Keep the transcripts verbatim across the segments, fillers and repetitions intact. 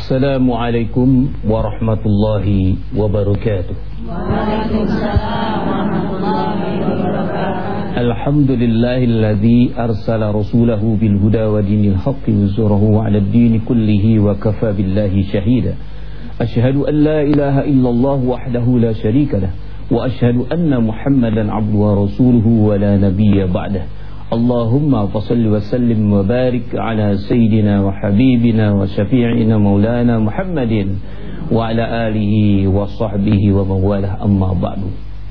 Assalamualaikum warahmatullahi wabarakatuh. Waalaikumsalam warahmatullahi wabarakatuh. Alhamdulillahilladzi arsala rasulahu bil huda wa dinil haqqi yuzhirahu 'ala ad-din kullihi wa kafa billahi shahida. Asyhadu an la ilaha illallah wahdahu la syarika lah wa asyhadu anna Muhammadan 'abduhu wa rasuluhu wa la nabiyya ba'dahu. Allahumma fasalli wa sallim wa barik ala sayyidina wa habibina wa syafi'ina maulana Muhammadin wa ala alihi wa sahbihi wa mawalah, amma ba'du.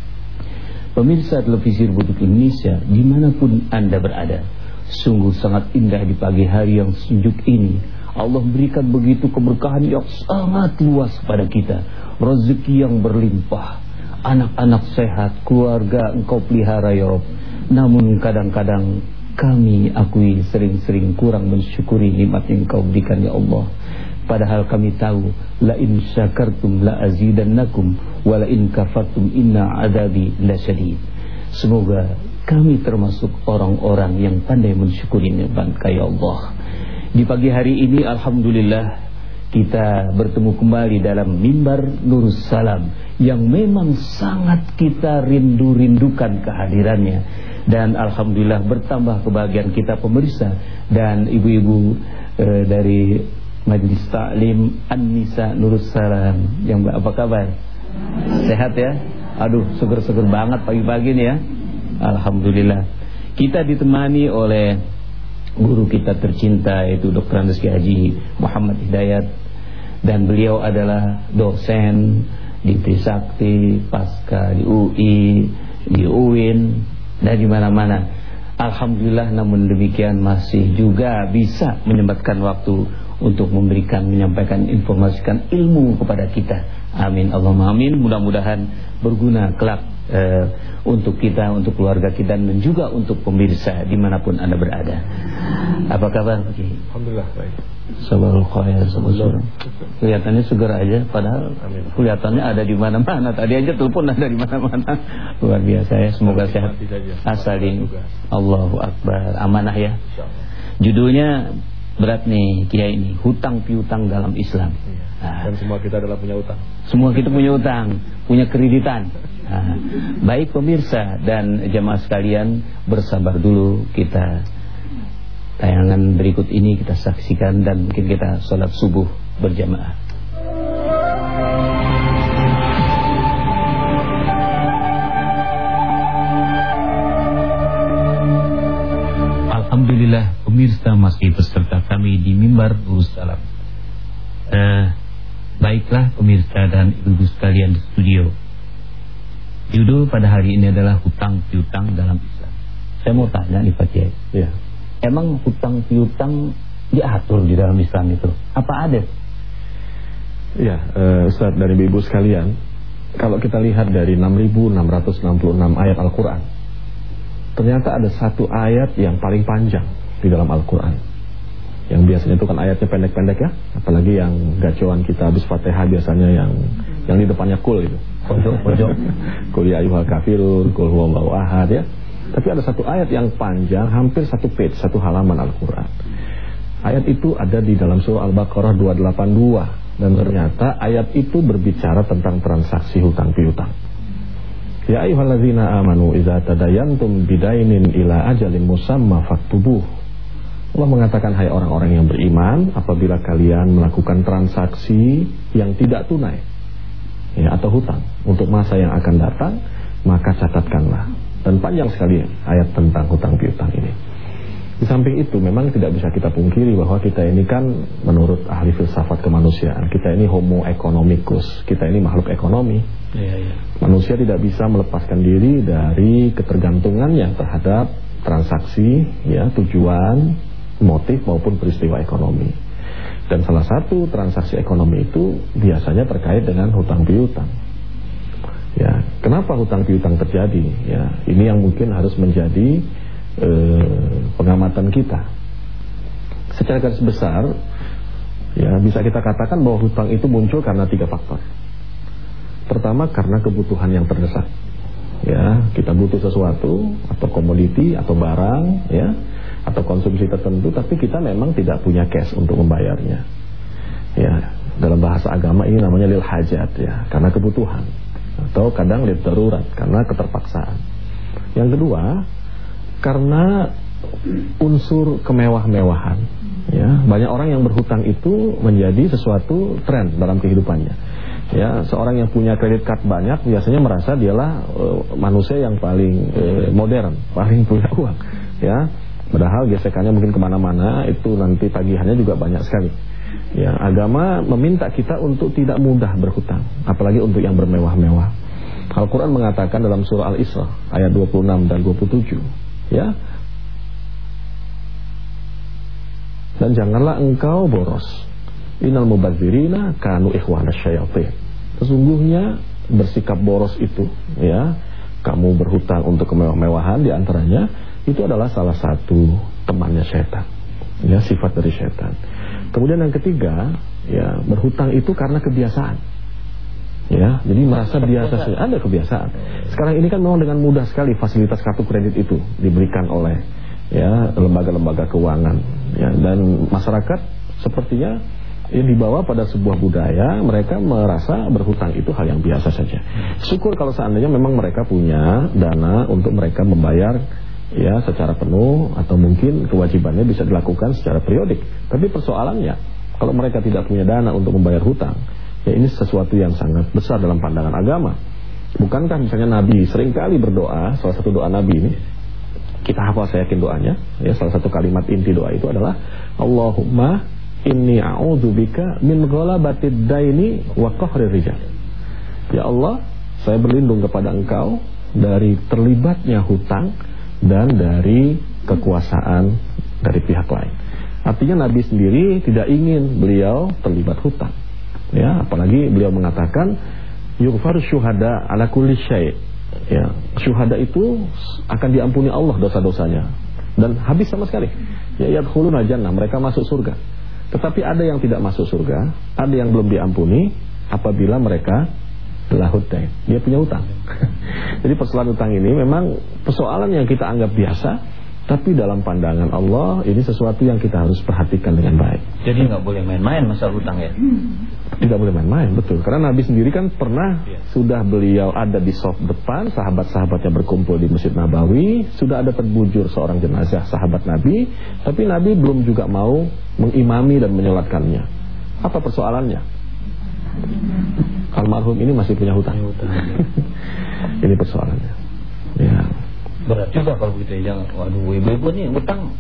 Pemirsa televisi Republik Indonesia dimanapun Anda berada, sungguh sangat indah di pagi hari yang sejuk ini. Allah berikan begitu keberkahan yang sangat luas pada kita, rezeki yang berlimpah, anak-anak sehat, keluarga Engkau pelihara ya Rabb. Namun kadang-kadang kami akui sering-sering kurang mensyukuri nikmat yang Engkau berikan ya Allah. Padahal kami tahu la in syakartum la azidannakum wa la in kafartum inna adabi lasyadid. Semoga kami termasuk orang-orang yang pandai mensyukuri nikmat ya Allah. Di pagi hari ini alhamdulillah kita bertemu kembali dalam mimbar Nurus Salam yang memang sangat kita rindu-rindukan kehadirannya. Dan alhamdulillah bertambah kebahagiaan kita pemirsa dan ibu-ibu e, dari Majelis Ta'lim An-Nisa Nurus Salam. Yang apa kabar? Sehat ya? Aduh, seger-seger banget pagi-pagi nih ya. Alhamdulillah. Kita ditemani oleh guru kita tercinta, yaitu Doktor Andes Haji Muhammad Hidayat. Dan beliau adalah dosen di Trisakti, pasca di U I, di U I N, dan di mana-mana. Alhamdulillah, namun demikian masih juga bisa menyempatkan waktu untuk memberikan, menyampaikan, informasikan ilmu kepada kita. Amin, Allahumma amin. Mudah-mudahan berguna kelak eh, untuk kita, untuk keluarga kita, dan juga untuk pemirsa dimanapun Anda berada. Apa kabar? Alhamdulillah baik. Sabarul khair, sabarul. Kelihatannya segar aja, padahal amin. Kelihatannya ada di mana-mana. Tadi aja telepon ada di mana-mana. Luar biasa ya. Semoga sehat. Asalin. Allahu Akbar. Amanah ya. Judulnya berat nih Kiai ini, hutang piutang dalam Islam. Nah, dan semua kita adalah punya utang. Semua kita punya utang, punya kreditan. Nah, baik pemirsa dan jamaah sekalian, bersabar dulu. Kita tayangan berikut ini kita saksikan dan mungkin kita sholat subuh berjamaah. Alhamdulillah pemirsa masih beserta kami di mimbar Nurus Salam. Eh, baiklah pemirsa dan ibu-ibu sekalian di studio. Judul pada hari ini adalah hutang piutang dalam Islam. Saya mau tanya nih Pak Kiai. Ya. Emang hutang piutang diatur di dalam Islam itu? Apa ada? Ya, uh, Ustaz dan ibu-ibu sekalian, kalau kita lihat dari enam ribu enam ratus enam puluh enam ayat Al-Quran, ternyata ada satu ayat yang paling panjang di dalam Al-Quran. Yang biasanya itu kan ayatnya pendek-pendek ya, apalagi yang gacoan kita habis Fatihah biasanya yang yang di depannya kul itu. Pojok-pojok. Qul ya ayyuhal kafirun, qul huwallahu ahad ya. Tapi ada satu ayat yang panjang, hampir satu page, satu halaman Al-Quran. Ayat itu ada di dalam surah Al-Baqarah dua delapan dua. Dan ternyata ayat itu berbicara tentang transaksi hutang piutang. Ya ayyuhalladzina amanu idza tadayantum bidainin ila ajalin musamma faktubuh. Allah mengatakan, hai orang-orang yang beriman, apabila kalian melakukan transaksi yang tidak tunai ya, atau hutang untuk masa yang akan datang, maka catatkanlah. Dan panjang sekali ayat tentang hutang piutang ini. Di samping itu memang tidak bisa kita pungkiri bahwa kita ini kan menurut ahli filsafat kemanusiaan, kita ini homo economicus, kita ini makhluk ekonomi. Ya, ya. Manusia tidak bisa melepaskan diri dari ketergantungannya terhadap transaksi, ya, tujuan, motif maupun peristiwa ekonomi. Dan salah satu transaksi ekonomi itu biasanya terkait dengan hutang piutang. Ya, kenapa hutang piutang terjadi? Ya, ini yang mungkin harus menjadi eh, pengamatan kita. Secara garis besar, ya bisa kita katakan bahwa hutang itu muncul karena tiga faktor. Pertama, karena kebutuhan yang terdesak. Ya, kita butuh sesuatu atau komoditi atau barang, ya, atau konsumsi tertentu, tapi kita memang tidak punya cash untuk membayarnya. Ya, ini namanya lil hajat ya, karena kebutuhan, atau kadang lil darurat, karena keterpaksaan. Yang kedua, karena unsur kemewah-mewahan ya. Banyak orang yang berhutang itu menjadi sesuatu tren dalam kehidupannya ya. Seorang yang punya kredit card banyak biasanya merasa dialah uh, manusia yang paling uh, modern, paling punya uang ya. Padahal gesekannya mungkin kemana-mana, itu nanti tagihannya juga banyak sekali ya. Agama meminta kita untuk tidak mudah berhutang, apalagi untuk yang bermewah-mewah. Al-Quran mengatakan dalam surah Al-Isra ayat dua puluh enam dan dua puluh tujuh ya, dan janganlah engkau boros, innal mubadzirina kanu ikhwanas syayatin. Sesungguhnya bersikap boros itu ya, kamu berhutang untuk kemewah-mewahan, diantaranya itu adalah salah satu temannya syaitan ya, sifat dari syaitan. Kemudian yang ketiga ya, berhutang itu karena kebiasaan ya, jadi merasa biasa saja, ada kebiasaan. Sekarang ini kan memang dengan mudah sekali fasilitas kartu kredit itu diberikan oleh ya lembaga-lembaga keuangan ya, dan masyarakat sepertinya ya, dibawa pada sebuah budaya, mereka merasa berhutang itu hal yang biasa saja. Syukur kalau seandainya memang mereka punya dana untuk mereka membayar ya secara penuh, atau mungkin kewajibannya bisa dilakukan secara periodik. Tapi persoalannya, kalau mereka tidak punya dana untuk membayar hutang, ya ini sesuatu yang sangat besar dalam pandangan agama. Bukankah misalnya Nabi seringkali berdoa, salah satu doa Nabi ini kita hafal, saya yakin doanya ya, salah satu kalimat inti doa itu adalah Allahumma inni a'udzubika min ghalabatid daini wa qahrir rijal. Ya Allah, saya berlindung kepada Engkau dari terlibatnya hutang dan dari kekuasaan dari pihak lain. Artinya Nabi sendiri tidak ingin beliau terlibat hutang ya, apalagi beliau mengatakan yughfaru syuhada ala kulli syai'. Ya, syuhada itu akan diampuni Allah dosa-dosanya dan habis sama sekali. Ya, yadkhuluna jannah, mereka masuk surga. Tetapi ada yang tidak masuk surga, ada yang belum diampuni apabila mereka lahud dain, dia punya hutang. Jadi persoalan hutang ini memang persoalan yang kita anggap biasa, tapi dalam pandangan Allah ini sesuatu yang kita harus perhatikan dengan baik. Jadi nggak boleh main-main masalah hutang ya? Tidak boleh main-main, betul. Karena Nabi sendiri kan pernah ya, sudah beliau ada di saf depan, sahabat-sahabatnya berkumpul di Masjid Nabawi, sudah ada terbujur seorang jenazah sahabat Nabi, tapi Nabi belum juga mau mengimami dan menyolatkannya. Apa persoalannya? Almarhum ini masih punya hutang. Ini persoalannya. Ya. Berat juga kalau begitu ya, jangan. Waduh, ibu-ibu nih hutang.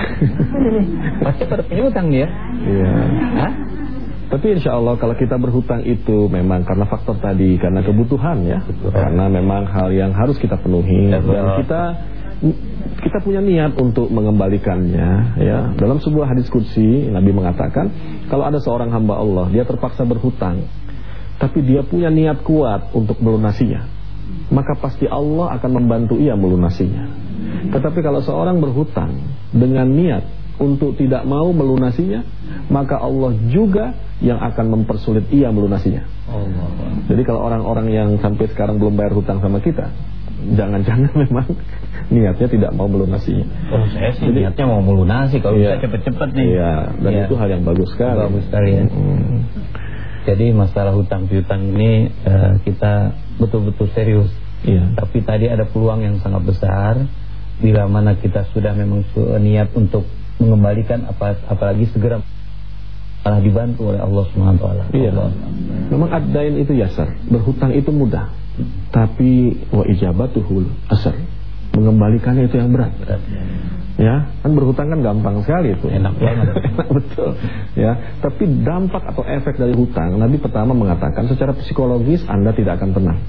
Pasti pada punya hutang dia. Iya. Hah? Tapi insya Allah kalau kita berhutang itu memang karena faktor tadi, karena kebutuhan ya, kebutuhan. Karena memang hal yang harus kita penuhi, ya, dan kita kita punya niat untuk mengembalikannya ya. Dalam sebuah hadis qudsi Nabi mengatakan, kalau ada seorang hamba Allah, dia terpaksa berhutang, tapi dia punya niat kuat untuk melunasinya, maka pasti Allah akan membantu ia melunasinya. Tetapi kalau seorang berhutang dengan niat untuk tidak mau melunasinya, maka Allah juga yang akan mempersulit ia melunasinya. Allah. Jadi kalau orang-orang yang sampai sekarang belum bayar hutang sama kita, jangan-jangan memang niatnya tidak mau melunasinya. Oh, saya sih jadi, niatnya mau melunasi kalau iya, bisa cepet-cepet nih. Iya, dan iya, itu hal yang bagus sekali. Bagus sekali ya. Hmm. Jadi masalah hutang piutang ini uh, kita betul-betul serius. Iya. Tapi tadi ada peluang yang sangat besar bila mana kita sudah memang niat untuk mengembalikan, apa apalagi segera malah dibantu oleh Allah Subhanahu wa taala. Iya. Memang ad-dain itu yasar, berhutang itu mudah. Tapi wa ijabatuhul asar, mengembalikannya itu yang berat. berat. Ya, kan berhutang kan gampang sekali itu. Enak banget. Enak betul. Ya, tapi dampak atau efek dari hutang, Nabi pertama mengatakan secara psikologis Anda tidak akan tenang.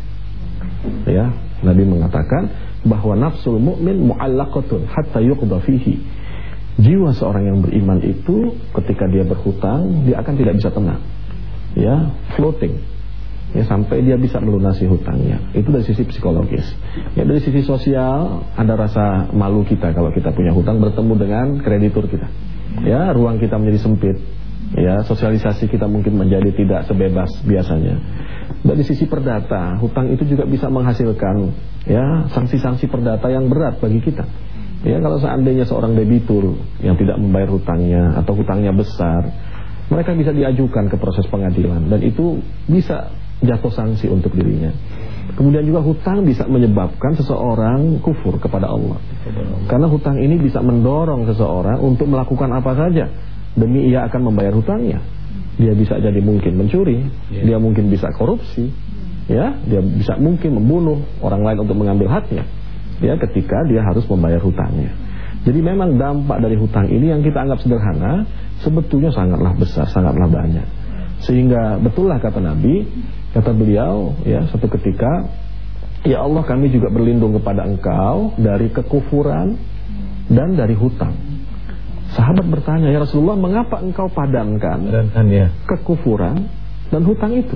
Ya, Nabi mengatakan bahwa nafsul mu'min mu'allaqatun hatta yuqda fihi. Jiwa seorang yang beriman itu ketika dia berhutang, dia akan tidak bisa tenang. Ya, floating. Ya, sampai dia bisa melunasi hutangnya. Itu dari sisi psikologis. Ya, dari sisi sosial ada rasa malu kita kalau kita punya hutang bertemu dengan kreditur kita. Ya, ruang kita menjadi sempit. Ya, sosialisasi kita mungkin menjadi tidak sebebas biasanya. Dari sisi perdata, hutang itu juga bisa menghasilkan ya sanksi-sanksi perdata yang berat bagi kita. Ya, kalau seandainya seorang debitur yang tidak membayar hutangnya atau hutangnya besar, mereka bisa diajukan ke proses pengadilan dan itu bisa jatuh sanksi untuk dirinya. Kemudian juga hutang bisa menyebabkan seseorang kufur kepada Allah. Karena hutang ini bisa mendorong seseorang untuk melakukan apa saja demi ia akan membayar hutangnya. Dia bisa jadi mungkin mencuri, dia mungkin bisa korupsi, ya, dia bisa mungkin membunuh orang lain untuk mengambil haknya, ya, ketika dia harus membayar hutangnya. Jadi memang dampak dari hutang ini yang kita anggap sederhana sebetulnya sangatlah besar, sangatlah banyak. Sehingga betullah kata Nabi, kata beliau, ya, satu ketika, ya Allah, kami juga berlindung kepada Engkau dari kekufuran dan dari hutang. Sahabat bertanya, ya Rasulullah, mengapa engkau padankan ya. kekufuran dan hutang itu?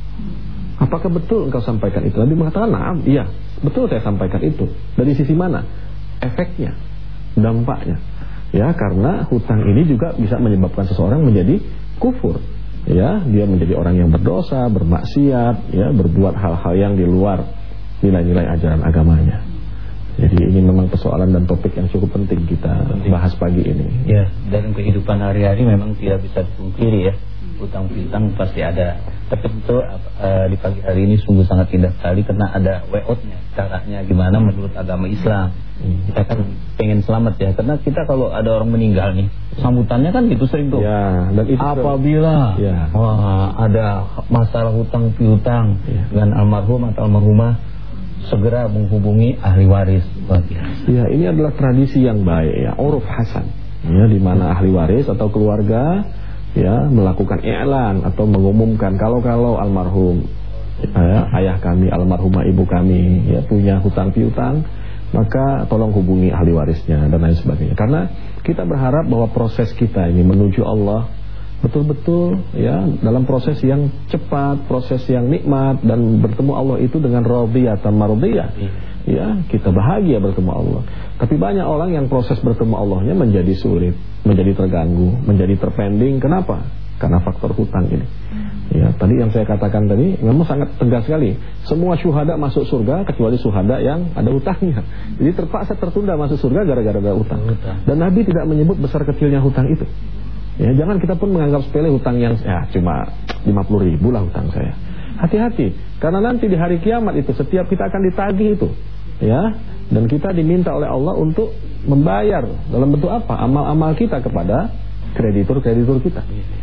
Apakah betul engkau sampaikan itu? Nabi mengatakan, nah, iya, betul saya sampaikan itu. Dari sisi mana? Efeknya, dampaknya. Ya, karena hutang ini juga bisa menyebabkan seseorang menjadi kufur. Ya, dia menjadi orang yang berdosa, bermaksiat, ya, berbuat hal-hal yang di luar nilai-nilai ajaran agamanya. Jadi ini memang persoalan dan topik yang cukup penting kita penting. bahas pagi ini. Ya, dalam kehidupan hari-hari memang tidak bisa dipungkiri ya, hutang piutang pasti ada. Tapi itu uh, di pagi hari ini sungguh sangat indah sekali karena ada way out-nya, caranya gimana menurut agama Islam. Hmm. Kita kan pengen selamat ya, karena kita kalau ada orang meninggal nih, sambutannya kan gitu sering tuh. Ya, dan itu apabila ya. wah, ada masalah hutang piutang ya. dengan almarhum atau almarhumah, segera menghubungi ahli waris. Ya, ini adalah tradisi yang baik ya, uruf hasan. Ya, di mana ahli waris atau keluarga ya melakukan i'lan atau mengumumkan kalau-kalau almarhum ya, ayah kami, almarhumah ibu kami ya punya hutang piutang, maka tolong hubungi ahli warisnya dan lain sebagainya. Karena kita berharap bahwa proses kita ini menuju Allah betul-betul ya dalam proses yang cepat, proses yang nikmat, dan bertemu Allah itu dengan radhiyatan mardhiyah. Ya, kita bahagia bertemu Allah. Tapi banyak orang yang proses bertemu Allahnya menjadi sulit, menjadi terganggu, menjadi terpending. Kenapa? Karena faktor hutang ini. Ya, tadi yang saya katakan tadi memang sangat tegas sekali. Semua syuhada masuk surga kecuali syuhada yang ada hutangnya. Jadi terpaksa tertunda masuk surga gara-gara ada hutang. Dan Nabi tidak menyebut besar kecilnya hutang itu. Ya, jangan kita pun menganggap sepele hutang yang ya cuma lima puluh ribu lah hutang saya. Hati-hati, karena nanti di hari kiamat itu setiap kita akan ditagih itu, ya, dan kita diminta oleh Allah untuk membayar dalam bentuk apa? Amal-amal kita kepada kreditur-kreditur kita,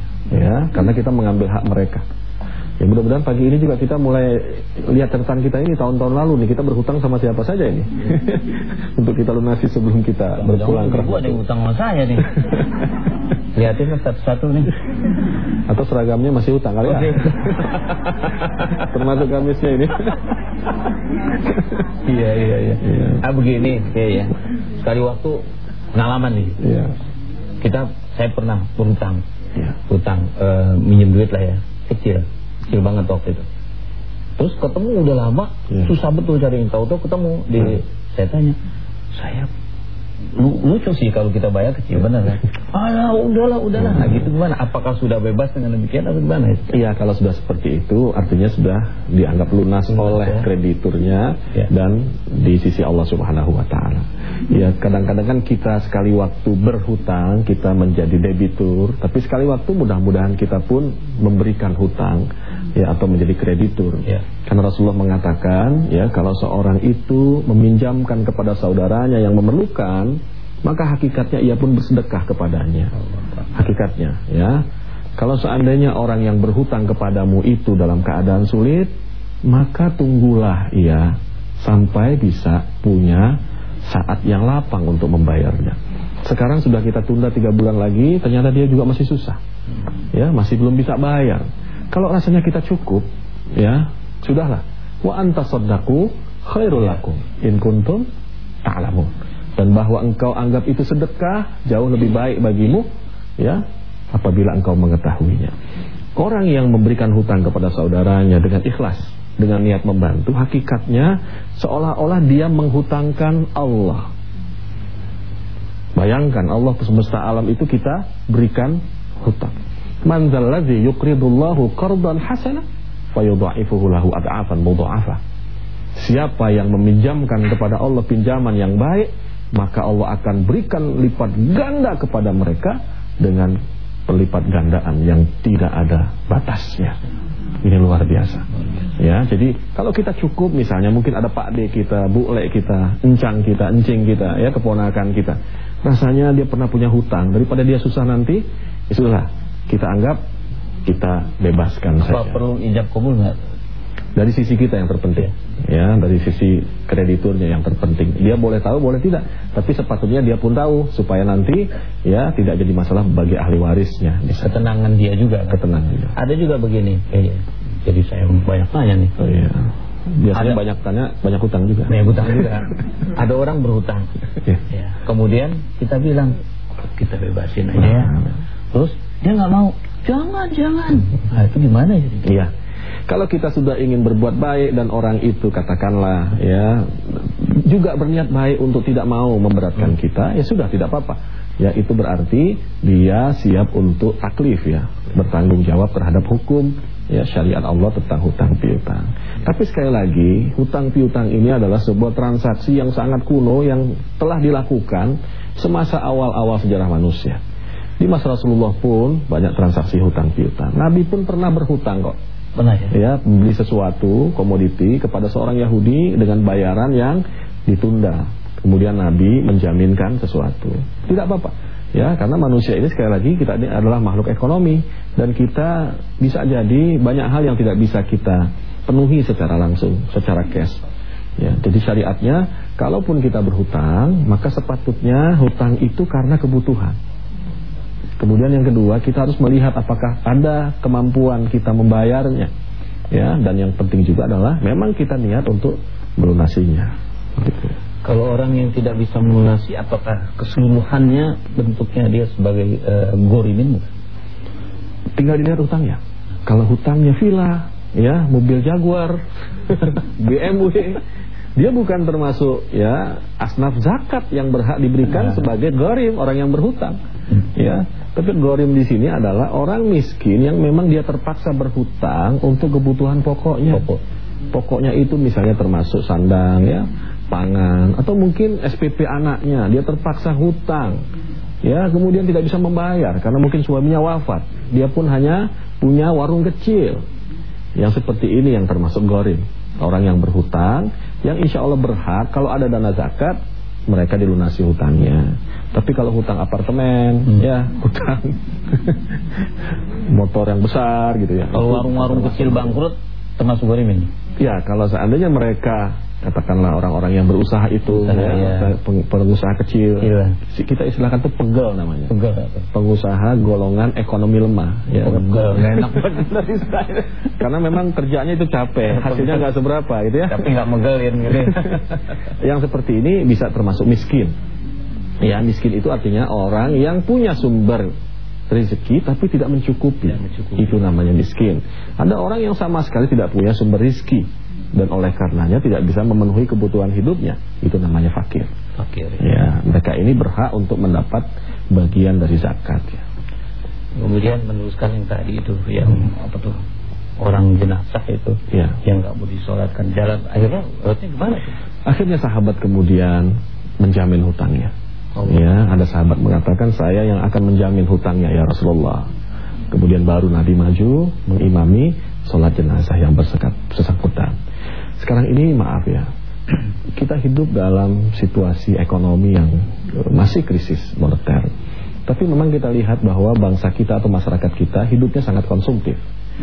ya, karena kita mengambil hak mereka. Ya, mudah-mudahan pagi ini juga kita mulai lihat catatan kita ini tahun-tahun lalu nih, kita berhutang sama siapa saja ini untuk kita lunasi sebelum kita berpulang ke rumah. Ada hutang sama saya nih. Lihatin satu-satu nih. Atau seragamnya masih hutang kali ya. Termasuk gamisnya ini. Iya iya iya. Ya. Ah begini kayak ya. Sekali waktu pengalaman nih. Iya. Kita saya pernah berhutang. Iya. Hutang uh, minjem duit lah ya. Kecil. Kecil banget waktu itu. Terus ketemu udah lama, ya. Susah betul cari yang tahu-tahu ketemu di ya. Saya tanya, "Saya Lu, lucu sih kalau kita bayar kecil, benar kan? Alah, udahlah, udahlah. Nah, gitu gimana? Apakah sudah bebas dengan demikian atau gimana? Iya, kalau sudah seperti itu, artinya sudah dianggap lunas oleh ya. krediturnya ya. Dan di sisi Allah Subhanahu Wa Taala. Ya, kadang-kadang kan kita sekali waktu berhutang, kita menjadi debitur, tapi sekali waktu mudah-mudahan kita pun memberikan hutang, ya, atau menjadi kreditur. Ya. Karena Rasulullah mengatakan, ya, kalau seorang itu meminjamkan kepada saudaranya yang memerlukan, maka hakikatnya ia pun bersedekah kepadanya. Hakikatnya, ya. Kalau seandainya orang yang berhutang kepadamu itu dalam keadaan sulit, maka tunggulah ia sampai bisa punya saat yang lapang untuk membayarnya. Sekarang sudah kita tunda tiga bulan lagi, ternyata dia juga masih susah, ya, masih belum bisa bayar. Kalau rasanya kita cukup, ya, sudahlah. Wa antasaddaqu khairul lakum in kuntum ta'lamun. Dan bahwa engkau anggap itu sedekah jauh lebih baik bagimu, ya, apabila engkau mengetahuinya. Orang yang memberikan hutang kepada saudaranya dengan ikhlas, dengan niat membantu, hakikatnya seolah-olah dia menghutangkan Allah. Bayangkan, Allah semesta alam itu kita berikan hutang. Man dzalladzi yuqridullahu qardan hasana fayudha'ifuhu lahu ad'afan mudha'afah. Siapa yang meminjamkan kepada Allah pinjaman yang baik, maka Allah akan berikan lipat ganda kepada mereka dengan pelipat gandaan yang tidak ada batasnya. Ini luar biasa. Ya, jadi kalau kita cukup, misalnya mungkin ada Pak D kita, Bu Le kita, encang kita, encing kita, ya keponakan kita. Rasanya dia pernah punya hutang, daripada dia susah nanti, ya sudah, kita anggap kita bebaskan saja. Apa perlu ijab kabul nggak? Dari sisi kita yang terpenting, ya, dari sisi krediturnya yang terpenting. Dia boleh tahu, boleh tidak, tapi sepatutnya dia pun tahu supaya nanti, ya, tidak jadi masalah bagi ahli warisnya. Ketenangan dia juga. Kan? Ketenangan dia. Ada juga begini, eh, jadi saya banyak tanya nih. Oh, iya. Biasanya ada, banyak tanya, banyak hutang juga. Banyak hutang juga. Ada orang berhutang, ya. Ya. Kemudian kita bilang kita bebasin aja. Ya. Terus dia nggak mau. Jangan, jangan. Nah, itu gimana ya? Iya. Kalau kita sudah ingin berbuat baik dan orang itu katakanlah ya juga berniat baik untuk tidak mau memberatkan kita, ya sudah, tidak apa-apa. Ya, itu berarti dia siap untuk taklif, ya, bertanggung jawab terhadap hukum, ya, syariat Allah tentang hutang piutang. Tapi sekali lagi, hutang piutang ini adalah sebuah transaksi yang sangat kuno yang telah dilakukan semasa awal-awal sejarah manusia. Di masa Rasulullah pun banyak transaksi hutang piutang. Nabi pun pernah berhutang kok. Pernah ya? Ya, beli sesuatu komoditi kepada seorang Yahudi dengan bayaran yang ditunda. Kemudian Nabi menjaminkan sesuatu. Tidak apa-apa. Ya, karena manusia ini sekali lagi kita ini adalah makhluk ekonomi dan kita bisa jadi banyak hal yang tidak bisa kita penuhi secara langsung, secara cash. Ya, jadi syariatnya kalaupun kita berhutang, maka sepatutnya hutang itu karena kebutuhan. Kemudian yang kedua, kita harus melihat apakah ada kemampuan kita membayarnya, ya. Dan yang penting juga adalah memang kita niat untuk melunasinya. Gitu. Kalau orang yang tidak bisa melunasi, apakah keseluruhannya bentuknya dia sebagai uh, gorimin? Tinggal dilihat hutangnya. Kalau hutangnya villa, ya, mobil Jaguar, B M W, dia bukan termasuk, ya, asnaf zakat yang berhak diberikan nah. sebagai gorim, orang yang berhutang. Ya, tapi gorim di sini adalah orang miskin yang memang dia terpaksa berhutang untuk kebutuhan pokoknya. Pokok. Pokoknya itu misalnya termasuk sandang, ya, pangan, atau mungkin S P P anaknya, dia terpaksa hutang. Ya, kemudian tidak bisa membayar karena mungkin suaminya wafat. Dia pun hanya punya warung kecil. Yang seperti ini yang termasuk gorim. Orang yang berhutang, yang insya Allah berhak kalau ada dana zakat, mereka dilunasi hutangnya. Tapi kalau hutang apartemen, hmm. ya, hutang motor yang besar gitu ya. Kalau warung-warung kecil bangkrut termasuk gorim ini? Ya, kalau seandainya mereka katakanlah orang-orang yang berusaha itu, usaha, ya, ya. pengusaha kecil, iya. kita istilahkan itu pegel namanya. Pegel. Pengusaha golongan ekonomi lemah. Ya. Pegel, nggak enak banget dari saya. Karena memang kerjanya itu capek, hasilnya nggak seberapa, gitu ya. Tapi nggak megelin gitu. Yang seperti ini bisa termasuk miskin. Ya, miskin itu artinya orang yang punya sumber rezeki tapi tidak mencukupi. Tidak mencukupi. Itu namanya miskin. Ada orang yang sama sekali tidak punya sumber rezeki dan oleh karenanya tidak bisa memenuhi kebutuhan hidupnya. Itu namanya fakir. Fakir. Ya, mereka ini berhak untuk mendapat bagian dari zakat, ya. Kemudian meneruskan yang tadi itu, yang hmm. apa tuh? Orang jenazah itu, ya, yang nggak mau disolatkan, jalan akhirnya artinya gimana sih? Akhirnya sahabat kemudian menjamin hutangnya. Oh. Ya, ada sahabat mengatakan saya yang akan menjamin hutangnya ya Rasulullah. Kemudian baru Nabi maju mengimami sholat jenazah yang bersangkutan. Sekarang ini maaf ya, kita hidup dalam situasi ekonomi yang masih krisis moneter. Tapi memang kita lihat bahwa bangsa kita atau masyarakat kita hidupnya sangat konsumtif,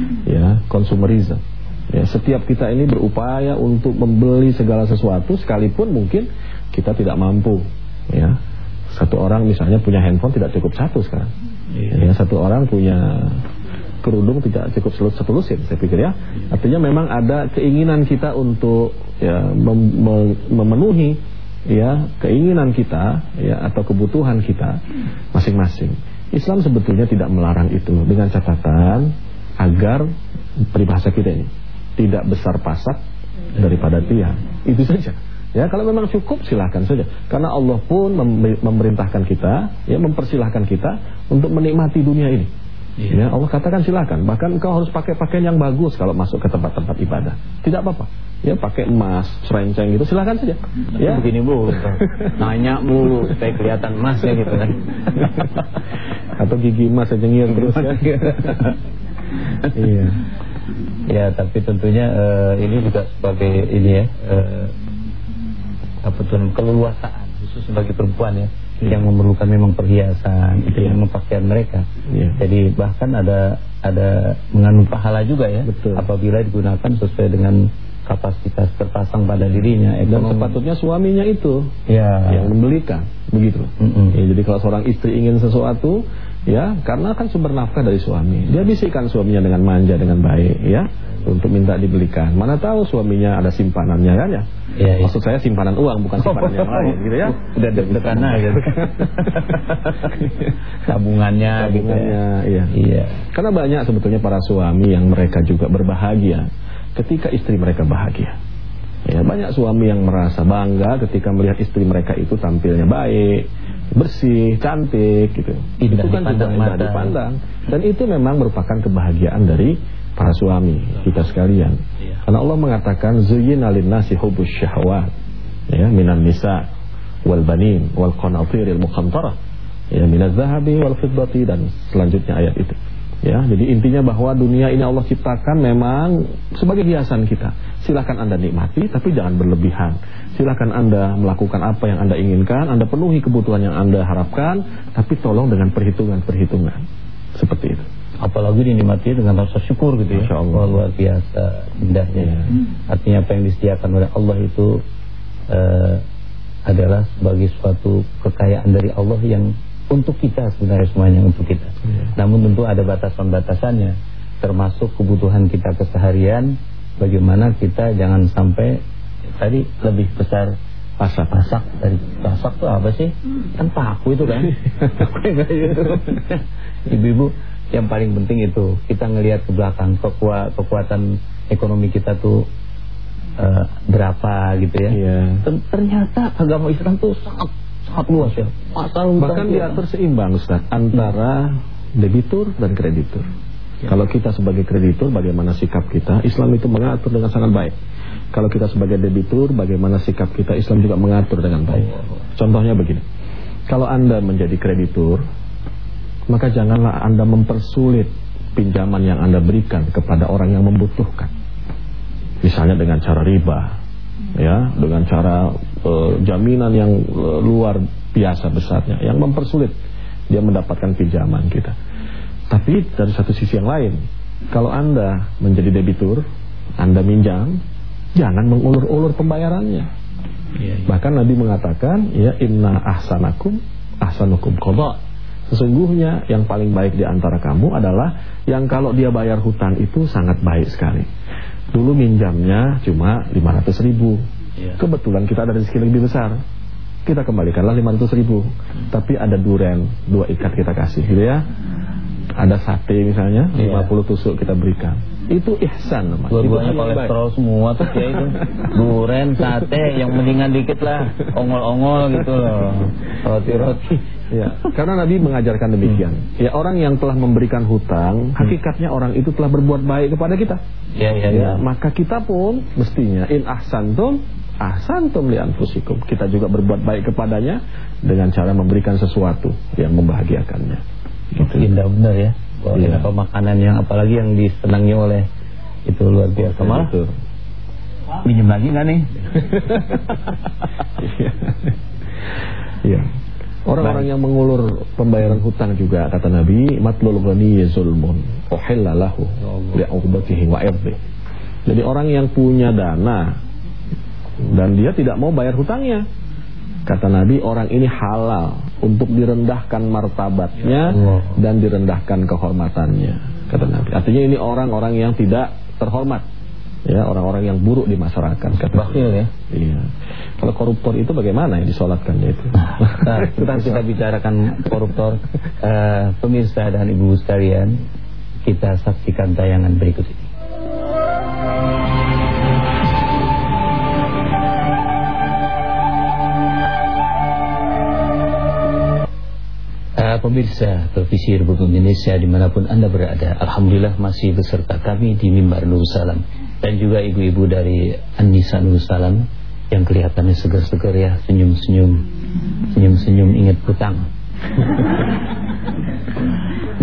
ya, konsumerisme. Ya, setiap kita ini berupaya untuk membeli segala sesuatu sekalipun mungkin kita tidak mampu, ya. Satu orang misalnya punya handphone tidak cukup satu sekarang. Iya. Ya, satu orang punya kerudung tidak cukup satu lusin, saya pikir, ya. Artinya memang ada keinginan kita untuk, ya, mem mem memenuhi, ya, keinginan kita, ya, atau kebutuhan kita masing-masing. Islam sebetulnya tidak melarang itu dengan catatan agar peribahasa kita ini tidak besar pasak daripada tiang. Itu saja. Ya, kalau memang cukup silahkan saja. Karena Allah pun memerintahkan kita, ya, mempersilahkan kita untuk menikmati dunia ini. Ya, Allah katakan silahkan. Bahkan engkau harus pakai pakaian yang bagus kalau masuk ke tempat-tempat ibadah. Tidak apa-apa. Ya, pakai emas, serenceng gitu, silahkan saja. Ya, begini Bu, nanya mulu supaya kelihatan emasnya gitu kan. Atau gigi emas cengir terus ya. Iya. Ya, tapi tentunya uh, ini juga sebagai ini ya uh, apa tuh keleluasaan khusus bagi perempuan ya, yeah. yang memerlukan memang perhiasan, itu yeah. memang pakaian mereka. Yeah. Jadi bahkan ada ada mengandung pahala juga ya. Betul. Apabila digunakan sesuai dengan kapasitas terpasang pada dirinya. Dan sepatutnya suaminya itu ya. yang membelikan, begitu. Mm -mm. Ya, jadi kalau seorang istri ingin sesuatu, ya karena kan sumber nafkah dari suami, dia bisikan suaminya dengan manja, dengan baik, ya, untuk minta dibelikan. Mana tahu suaminya ada simpanannya kan ya? Ya, ya. Maksud saya simpanan uang, bukan simpanan yang lain, gitu ya? Udah deg-degan aja. Tabungannya, gitu ya. Iya. Iya. Karena banyak sebetulnya para suami yang mereka juga berbahagia ketika istri mereka bahagia. Ya, banyak suami yang merasa bangga ketika melihat istri mereka itu tampilnya baik, bersih, cantik gitu. Indah itu kan dipandang juga indah dipandang. Dan itu memang merupakan kebahagiaan dari para suami kita sekalian. Karena Allah mengatakan zuyyina lin-nasi hubbus syahwat, ya, minan nisa wal banin wal qanatiril muqantarah, ya, minaz zahabi wal fiddati, dan selanjutnya ayat itu. Ya, jadi intinya bahwa dunia ini Allah ciptakan memang sebagai hiasan kita. Silakan Anda nikmati, tapi jangan berlebihan. Silakan Anda melakukan apa yang Anda inginkan, Anda penuhi kebutuhan yang Anda harapkan, tapi tolong dengan perhitungan-perhitungan. Seperti itu. Apalagi dinikmati dengan rasa syukur gitu ya. Masya Allah. Luar biasa indahnya. Ya. Artinya apa yang disediakan oleh Allah itu uh, adalah sebagai suatu kekayaan dari Allah yang untuk kita, sebenarnya semuanya untuk kita. Ya. Namun tentu ada batasan-batasannya, termasuk kebutuhan kita keseharian. Bagaimana kita jangan sampai tadi lebih besar pasak pasak dari pasak itu apa sih? Kan paku itu kan. Ibu-ibu, yang paling penting itu kita ngelihat ke belakang kekuatan, kekuatan ekonomi kita tuh uh, berapa gitu ya. Ya. Ternyata agama Islam tuh sangat sangat luas ya. Masalah bahkan diatur seimbang, Ustaz, antara debitur dan kreditur. Ya. Kalau kita sebagai kreditur, bagaimana sikap kita? Islam itu mengatur dengan sangat baik. Kalau kita sebagai debitur, bagaimana sikap kita? Islam juga mengatur dengan baik. Contohnya begini, kalau Anda menjadi kreditur, maka janganlah Anda mempersulit pinjaman yang Anda berikan kepada orang yang membutuhkan. Misalnya dengan cara riba, ya, dengan cara uh, jaminan yang uh, luar biasa besarnya, yang mempersulit dia mendapatkan pinjaman kita. Tapi dari satu sisi yang lain, kalau Anda menjadi debitur, Anda minjam, jangan mengulur-ulur pembayarannya. Ya, ya. Bahkan Nabi mengatakan, ya, inna ahsanakum ahsanukum qada. Sesungguhnya yang paling baik di antara kamu adalah yang kalau dia bayar hutang itu sangat baik sekali. Dulu minjamnya cuma lima ratus ribu, ya. Kebetulan kita ada rezeki lebih besar, kita kembalikanlah lima ratus ribu. hmm. Tapi ada duren, dua ikat kita kasih gitu ya. Ada sate misalnya, ya. lima puluh tusuk kita berikan. Itu ihsan namanya. Dua-duanya kolesterol semua tuh ya itu. Duren, sate, yang mendingan dikit lah, ongol-ongol gitu loh, roti-roti. Ya, karena Nabi mengajarkan demikian. Ya, orang yang telah memberikan hutang, hakikatnya orang itu telah berbuat baik kepada kita. Ya, ya, ya. Ya, maka kita pun mestinya in ahsantum ahsantum li anfusikum. Kita juga berbuat baik kepadanya dengan cara memberikan sesuatu yang membahagiakannya. Gitu. Indah benar ya. Bawain ya. Apa makanan yang apalagi yang disenangi oleh itu luar biasa. Malah tuh. Minjem lagi nggak nih? Iya. Orang-orang yang mengulur pembayaran hutang juga, kata Nabi, matlul ghani zulmun uhilla lahu li'uqbatihi wa irdi. Jadi orang yang punya dana dan dia tidak mau bayar hutangnya, kata Nabi, orang ini halal untuk direndahkan martabatnya dan direndahkan kehormatannya, kata Nabi. Artinya ini orang-orang yang tidak terhormat, ya, orang-orang yang buruk di masyarakat. Bakhil ya. Iya. Kalau koruptor itu bagaimana yang disolatkannya itu? Nah, kita kita bicarakan koruptor, uh, pemirsa dan ibu sekalian, kita saksikan tayangan berikut ini. Uh, pemirsa televisi Republik Indonesia dimanapun Anda berada, alhamdulillah masih beserta kami di Mimbar Nur Salam, dan juga ibu-ibu dari An-Nisa Nur Salam yang kelihatannya segar-segar ya, senyum-senyum, senyum-senyum ingat hutang.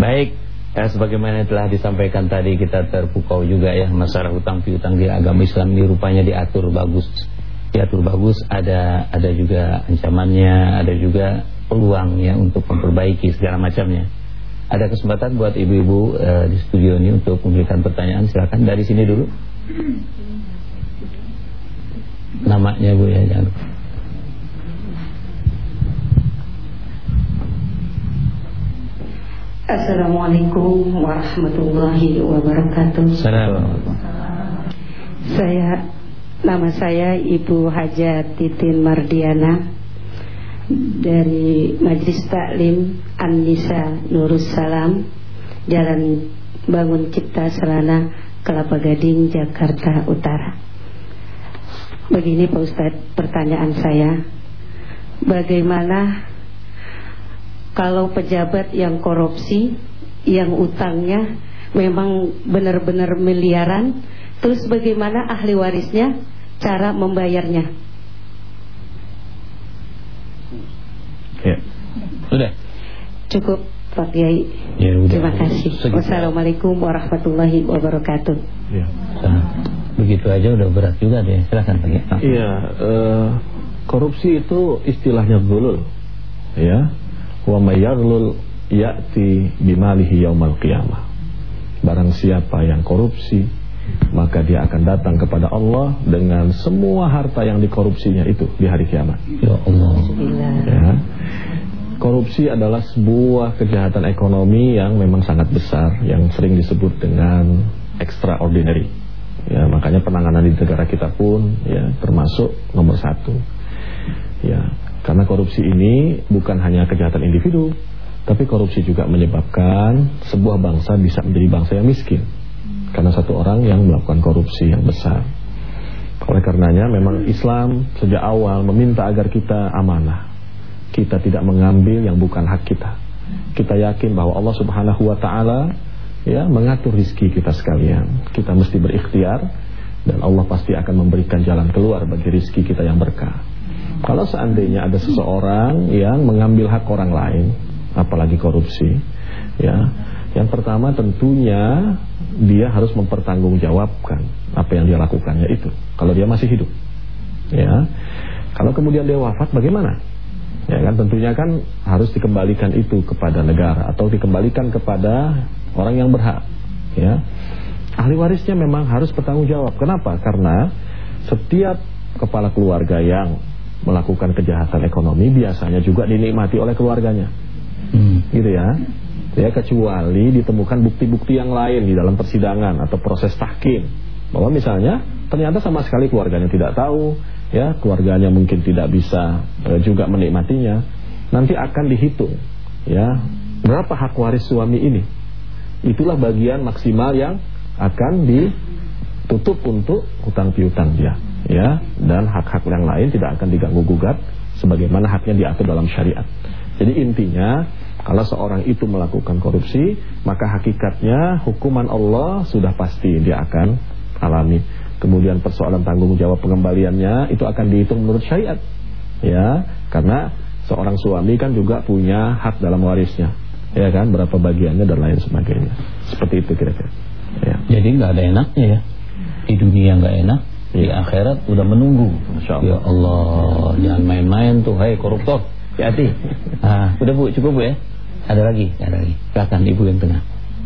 Baik, eh, sebagaimana telah disampaikan tadi, kita terpukau juga ya masalah hutang piutang di agama Islam ini rupanya diatur bagus. Diatur bagus, ada ada juga ancamannya, ada juga peluangnya untuk memperbaiki segala macamnya. Ada kesempatan buat ibu-ibu eh, di studio ini untuk memberikan pertanyaan. Silakan dari sini dulu. Namanya Bu ya, jangan lupa. Assalamualaikum warahmatullahi wabarakatuh. Assalamualaikum. Saya, nama saya Ibu Haja Titin Mardiana dari Majelis Taklim An-Nisa Nurus Salam, Jalan Bangun Cipta Selana, Kelapa Gading, Jakarta Utara. Begini Pak Ustadz, pertanyaan saya, bagaimana kalau pejabat yang korupsi, yang utangnya memang benar-benar miliaran, terus bagaimana ahli warisnya cara membayarnya? Ya, sudah. Cukup Pak Kiai. Ya, udah. Terima kasih. Segitu. Wassalamualaikum warahmatullahi wabarakatuh. Ya. Nah, begitu aja udah berat juga deh. Silakan Pak Kiai. Iya, uh, korupsi itu istilahnya zulul, ya. Wa may yaghlul ya'ti bimalihi yaumal qiyamah. Barang siapa yang korupsi, maka dia akan datang kepada Allah dengan semua harta yang dikorupsinya itu di hari kiamat. Ya Allah. Ya. Korupsi adalah sebuah kejahatan ekonomi yang memang sangat besar, yang sering disebut dengan extraordinary. Ya, makanya penanganan di negara kita pun ya termasuk nomor satu. Ya. Karena korupsi ini bukan hanya kejahatan individu, tapi korupsi juga menyebabkan sebuah bangsa bisa menjadi bangsa yang miskin. Karena satu orang yang melakukan korupsi yang besar. Oleh karenanya memang Islam sejak awal meminta agar kita amanah. Kita tidak mengambil yang bukan hak kita. Kita yakin bahwa Allah Subhanahu wa taala ya mengatur rezeki kita sekalian. Kita mesti berikhtiar dan Allah pasti akan memberikan jalan keluar bagi rezeki kita yang berkah. Kalau seandainya ada seseorang yang mengambil hak orang lain, apalagi korupsi, ya, yang pertama tentunya dia harus mempertanggungjawabkan apa yang dia lakukannya itu. Kalau dia masih hidup, ya. Kalau kemudian dia wafat, bagaimana? Ya kan, tentunya kan harus dikembalikan itu kepada negara atau dikembalikan kepada orang yang berhak. Ya, ahli warisnya memang harus bertanggung jawab. Kenapa? Karena setiap kepala keluarga yang melakukan kejahatan ekonomi biasanya juga dinikmati oleh keluarganya, hmm. gitu ya. Ya, kecuali ditemukan bukti-bukti yang lain di dalam persidangan atau proses tahkim, bahwa misalnya ternyata sama sekali keluarganya tidak tahu, ya, keluarganya mungkin tidak bisa e, juga menikmatinya. Nanti akan dihitung, ya, berapa hak waris suami ini. Itulah bagian maksimal yang akan ditutup untuk hutang piutang dia. Ya, dan hak-hak yang lain tidak akan diganggu gugat sebagaimana haknya diatur dalam syariat. Jadi intinya, kalau seorang itu melakukan korupsi, maka hakikatnya hukuman Allah sudah pasti dia akan alami. Kemudian persoalan tanggung jawab pengembaliannya itu akan dihitung menurut syariat. Ya, karena seorang suami kan juga punya hak dalam warisnya. Ya kan, berapa bagiannya dan lain sebagainya. Seperti itu kira-kira. Ya. Jadi nggak ada enaknya ya. Di dunia nggak enak, di akhirat udah menunggu. Masya Allah. Ya Allah, jangan main-main tuh, hai koruptor, hati-hati. Ah, udah Bu, cukup Bu ya. Ada lagi, ada lagi. Silakan Ibu yang tengah.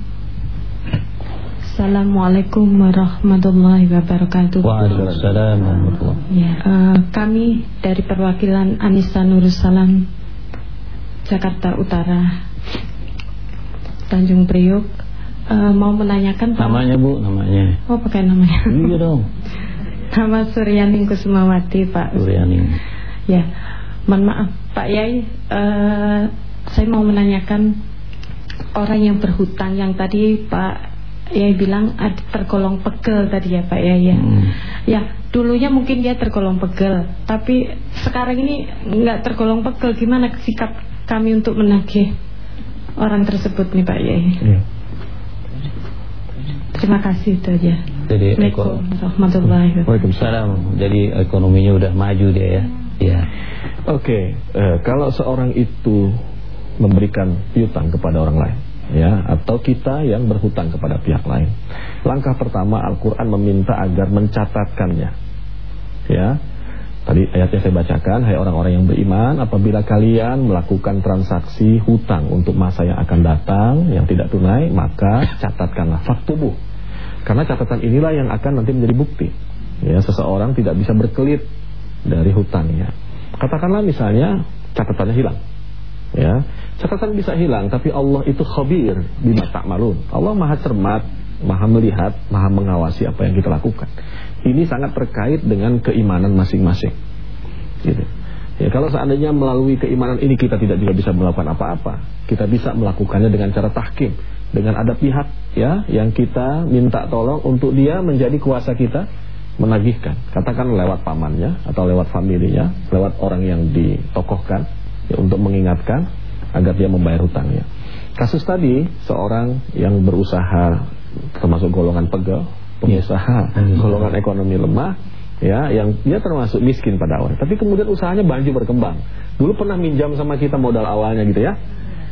Assalamualaikum warahmatullahi wabarakatuh. Waalaikumsalam warahmatullahi. Ya, uh, kami dari perwakilan An-Nisa Nurus Salam, Jakarta Utara, Tanjung Priok, uh, mau menanyakan Pak. Namanya Bu, namanya. Oh, pakai namanya. Iya dong. Nama Suryaning Kusumawati Pak. Suryaning. Ya, mohon maaf Pak Yai, uh, saya mau menanyakan orang yang berhutang yang tadi Pak Yai bilang ada tergolong pegel tadi ya Pak Yai ya. Hmm. Ya, dulunya mungkin dia tergolong pegel, tapi sekarang ini nggak tergolong pegel. Gimana sikap kami untuk menagih orang tersebut nih Pak Yai? Ya. Terima kasih itu aja. Jadi Waalaikumsalam. Waalaikumsalam. Jadi ekonominya udah maju dia ya. Ya. Oke, okay. eh, kalau seorang itu memberikan piutang kepada orang lain, ya, atau kita yang berhutang kepada pihak lain. Langkah pertama, Al-Quran meminta agar mencatatkannya. Ya, tadi ayatnya saya bacakan, hai orang-orang yang beriman, apabila kalian melakukan transaksi hutang untuk masa yang akan datang yang tidak tunai, maka catatkanlah, faktubuh. Karena catatan inilah yang akan nanti menjadi bukti. Ya, seseorang tidak bisa berkelit dari hutangnya. Katakanlah misalnya catatannya hilang. Ya, catatan bisa hilang, tapi Allah itu khabir bima ta'malun. Allah maha cermat, maha melihat, maha mengawasi apa yang kita lakukan. Ini sangat terkait dengan keimanan masing-masing. Gitu. Ya, kalau seandainya melalui keimanan ini kita tidak juga bisa melakukan apa-apa, kita bisa melakukannya dengan cara tahkim, dengan ada pihak ya yang kita minta tolong untuk dia menjadi kuasa kita menagihkan. Katakan lewat pamannya atau lewat familinya, lewat orang yang ditokohkan ya, untuk mengingatkan agar dia membayar hutangnya. Kasus tadi, seorang yang berusaha termasuk golongan pegel, pengusaha ya, golongan ekonomi lemah, ya, yang dia termasuk miskin pada awalnya, tapi kemudian usahanya banjir berkembang. Dulu pernah minjam sama kita modal awalnya gitu ya.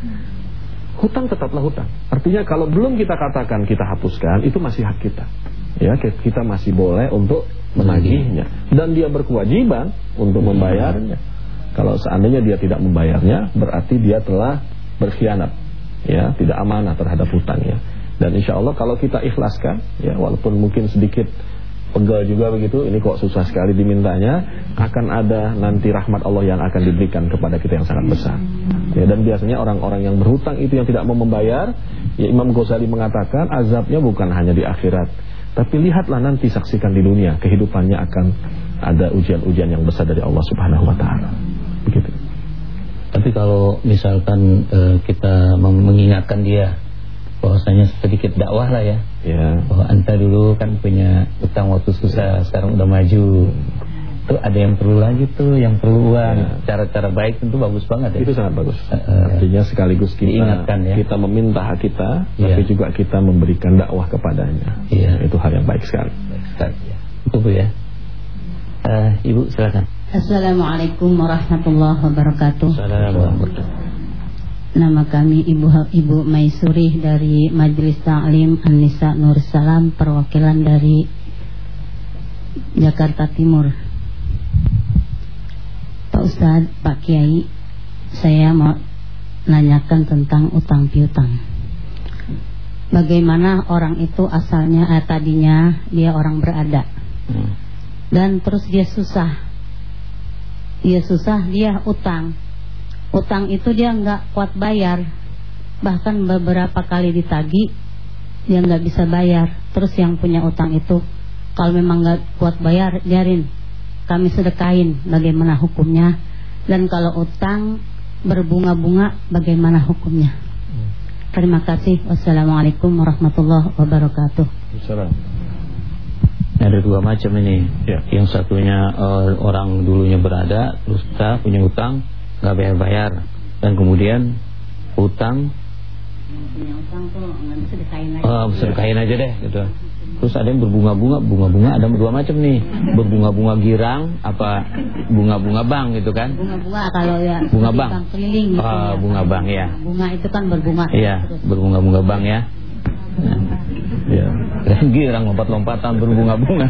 Hutang tetaplah hutang. Artinya kalau belum kita katakan kita hapuskan, itu masih hak kita. Ya, kita masih boleh untuk menagihnya, dan dia berkewajiban untuk membayarnya. Kalau seandainya dia tidak membayarnya, berarti dia telah berkhianat, ya, tidak amanah terhadap hutangnya. Dan insya Allah kalau kita ikhlaskan, ya, walaupun mungkin sedikit pegel juga begitu, ini kok susah sekali dimintanya, akan ada nanti rahmat Allah yang akan diberikan kepada kita yang sangat besar. Ya, dan biasanya orang-orang yang berhutang itu yang tidak mau membayar, ya, Imam Ghazali mengatakan azabnya bukan hanya di akhirat, tapi lihatlah nanti, saksikan di dunia, kehidupannya akan ada ujian-ujian yang besar dari Allah Subhanahu wa taala. Begitu. Tapi kalau misalkan uh, kita mengingatkan dia bahwasanya sedikit dakwah lah ya. Ya. Bahwa anta dulu kan punya utang waktu susah, sekarang udah maju. Itu ada yang perlu lagi tuh, yang perlu uang. Cara-cara ya. baik tentu bagus banget ya. Itu sangat bagus. Uh, Artinya sekaligus kita diingatkan, ya. Kita meminta hak kita, ya. Tapi juga kita memberikan dakwah kepadanya. Ya. Itu hal yang baik sekali. Baik sekali. Ya. Itu Bu ya. Uh, Ibu silakan. Assalamualaikum warahmatullahi wabarakatuh. Assalamualaikum. Nama kami Ibu Ibu Maisuri dari Majelis Ta'lim An-Nisa Nur Salam, perwakilan dari Jakarta Timur. Pak Ustadz, Pak Kiai, saya mau nanyakan tentang utang piutang. Bagaimana orang itu asalnya eh, tadinya dia orang berada, hmm. dan terus dia susah. Dia susah, dia utang. Utang itu dia nggak kuat bayar. Bahkan beberapa kali ditagih, dia nggak bisa bayar. Terus yang punya utang itu, kalau memang nggak kuat bayar, biarin, kami sedekahin. Bagaimana hukumnya? Dan kalau utang berbunga-bunga, bagaimana hukumnya? Terima kasih. Wassalamualaikum warahmatullahi wabarakatuh. Assalamualaikum. Ada dua macam ini, ya. Yang satunya uh, orang dulunya berada, terus kita punya utang, nggak bayar-bayar, dan kemudian utang, punya utang tuh nggak sedekahin aja. Uh, sedekahin aja deh, gitu. Terus ada yang berbunga-bunga, bunga-bunga ada dua macam nih, berbunga-bunga girang, apa bunga-bunga bank gitu kan? Bunga-bunga kalau ya. Bunga bank. Bank keliling. Gitu uh, ya. Bunga bank ya. Bunga itu kan berbunga. Iya, berbunga-bunga bank ya. Ya, dan girang lompat-lompatan berbunga-bunga.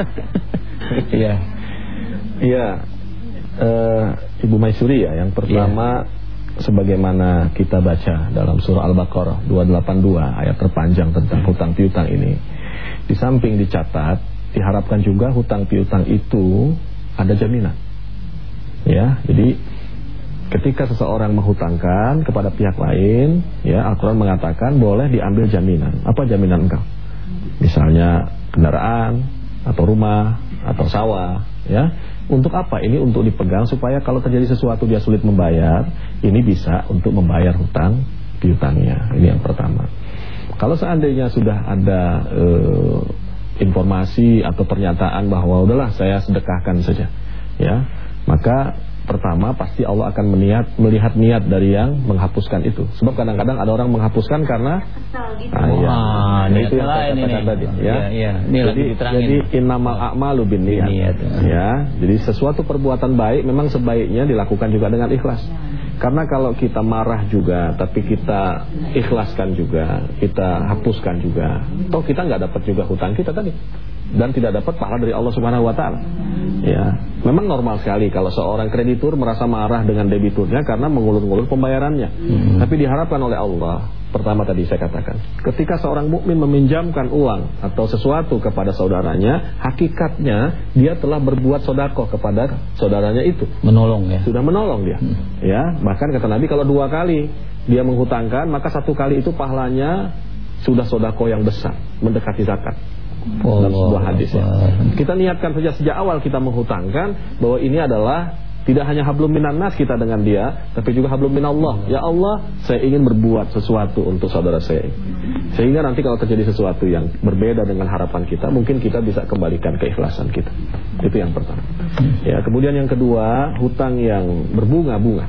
Iya. Iya. Uh, Ibu Maisuri ya, yang pertama ya. Sebagaimana kita baca dalam surah Al-Baqarah dua delapan dua, ayat terpanjang tentang hutang piutang ini. Di samping dicatat, diharapkan juga hutang piutang itu ada jaminan. Ya, jadi ketika seseorang menghutangkan kepada pihak lain, ya, Al-Quran mengatakan boleh diambil jaminan. Apa jaminan engkau? Misalnya kendaraan, atau rumah, atau sawah, ya. Untuk apa? Ini untuk dipegang supaya kalau terjadi sesuatu dia sulit membayar, ini bisa untuk membayar hutang piutangnya. Ini yang pertama. Kalau seandainya sudah ada e, informasi atau pernyataan bahwa udahlah saya sedekahkan saja, ya, maka pertama pasti Allah akan meniat, melihat niat dari yang menghapuskan itu. Sebab kadang-kadang ada orang menghapuskan karena gitu. ah, ya. Wah, nah, itu yang saya ini katakan tadi, ya. Ya, ya. Ini jadi, jadi innamal a'malu binniyat. Ya. Ya, jadi sesuatu perbuatan baik memang sebaiknya dilakukan juga dengan ikhlas. Karena kalau kita marah juga, tapi kita ikhlaskan juga, kita hapuskan juga, toh kita nggak dapat juga hutang kita tadi, dan tidak dapat pahala dari Allah Subhanahu Wa Taala. Ya, memang normal sekali kalau seorang kreditur merasa marah dengan debiturnya karena mengulur-ngulur pembayarannya. Hmm. Tapi diharapkan oleh Allah, pertama tadi saya katakan, ketika seorang mukmin meminjamkan uang atau sesuatu kepada saudaranya, hakikatnya dia telah berbuat sedekah kepada saudaranya itu. Menolong ya. Sudah menolong dia. Hmm. Ya, bahkan kata Nabi kalau dua kali dia menghutangkan, maka satu kali itu pahalanya sudah sedekah yang besar, mendekati zakat. Dalam sebuah hadis ya. Kita niatkan saja sejak awal kita menghutangkan bahwa ini adalah tidak hanya hablum minan nas kita dengan dia, tapi juga hablum minallah. Ya Allah, saya ingin berbuat sesuatu untuk saudara saya, sehingga nanti kalau terjadi sesuatu yang berbeda dengan harapan kita, mungkin kita bisa kembalikan keikhlasan kita. Itu yang pertama. Ya, kemudian yang kedua, hutang yang berbunga-bunga.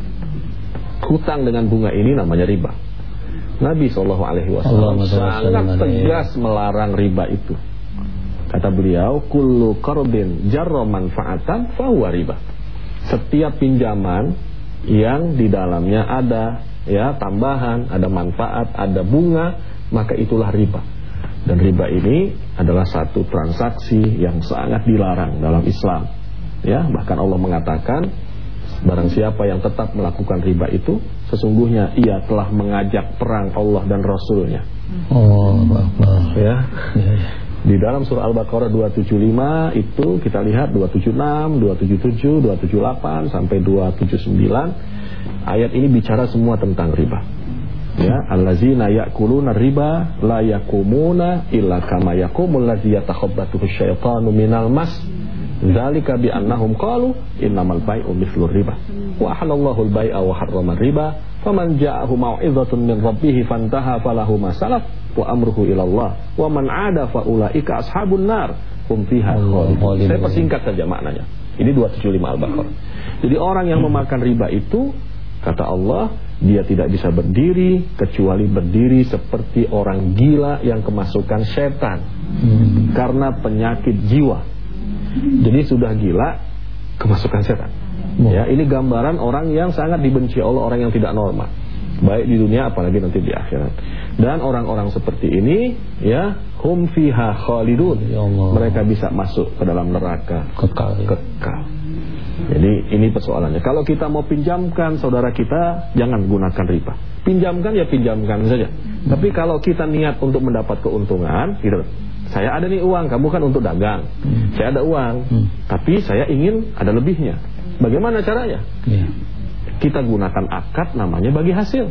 Hutang dengan bunga ini namanya riba. Nabi shallallahu alaihi wasallam sangat tegas melarang riba itu. Kata beliau, kullu qardin jarra manfaatan fahuwa riba. Setiap pinjaman yang di dalamnya ada ya tambahan, ada manfaat, ada bunga, maka itulah riba. Dan riba ini adalah satu transaksi yang sangat dilarang dalam Islam. Ya, bahkan Allah mengatakan, barang siapa yang tetap melakukan riba itu, sesungguhnya ia telah mengajak perang Allah dan Rasulnya. Oh, Allah. Ya. Di dalam surah Al-Baqarah dua ratus tujuh puluh lima itu kita lihat dua ratus tujuh puluh enam, dua ratus tujuh puluh tujuh, dua ratus tujuh puluh delapan sampai dua ratus tujuh puluh sembilan. Ayat ini bicara semua tentang riba. Ya, allazina ya'kuluna riba la yakumuna illa kama yakumul ladzi yatakhabbathu asyaitanu minal mas. Dzalika bi annahum qalu innamal bai'u mithlur riba. Wa halallahu al-bai'a wa harrama riba. Faman ja'ahu mau'izatun min rabbih fantaha falahu ma salaf wa amruhu ila Allah. Wa man 'ada fa ulaika ashabun nar hum fiha khalidun. Saya persingkat saja maknanya. Ini dua ratus tujuh puluh lima Al-Baqarah. Jadi orang yang memakan riba itu, kata Allah, dia tidak bisa berdiri kecuali berdiri seperti orang gila yang kemasukan setan hmm. karena penyakit jiwa. Jadi sudah gila kemasukan setan. Ya, ini gambaran orang yang sangat dibenci Allah, orang yang tidak normal, baik di dunia apalagi nanti di akhirat. Dan orang-orang seperti ini, ya, hum fiha khalidun. Ya, mereka bisa masuk ke dalam neraka kekal. Kekal. Jadi ini persoalannya. Kalau kita mau pinjamkan saudara kita, jangan gunakan riba. Pinjamkan ya pinjamkan saja. Hmm. Tapi kalau kita niat untuk mendapat keuntungan, gitu. Saya ada nih uang, kamu kan untuk dagang. Hmm. Saya ada uang, hmm. tapi saya ingin ada lebihnya. Bagaimana caranya? Yeah. Kita gunakan akad namanya bagi hasil.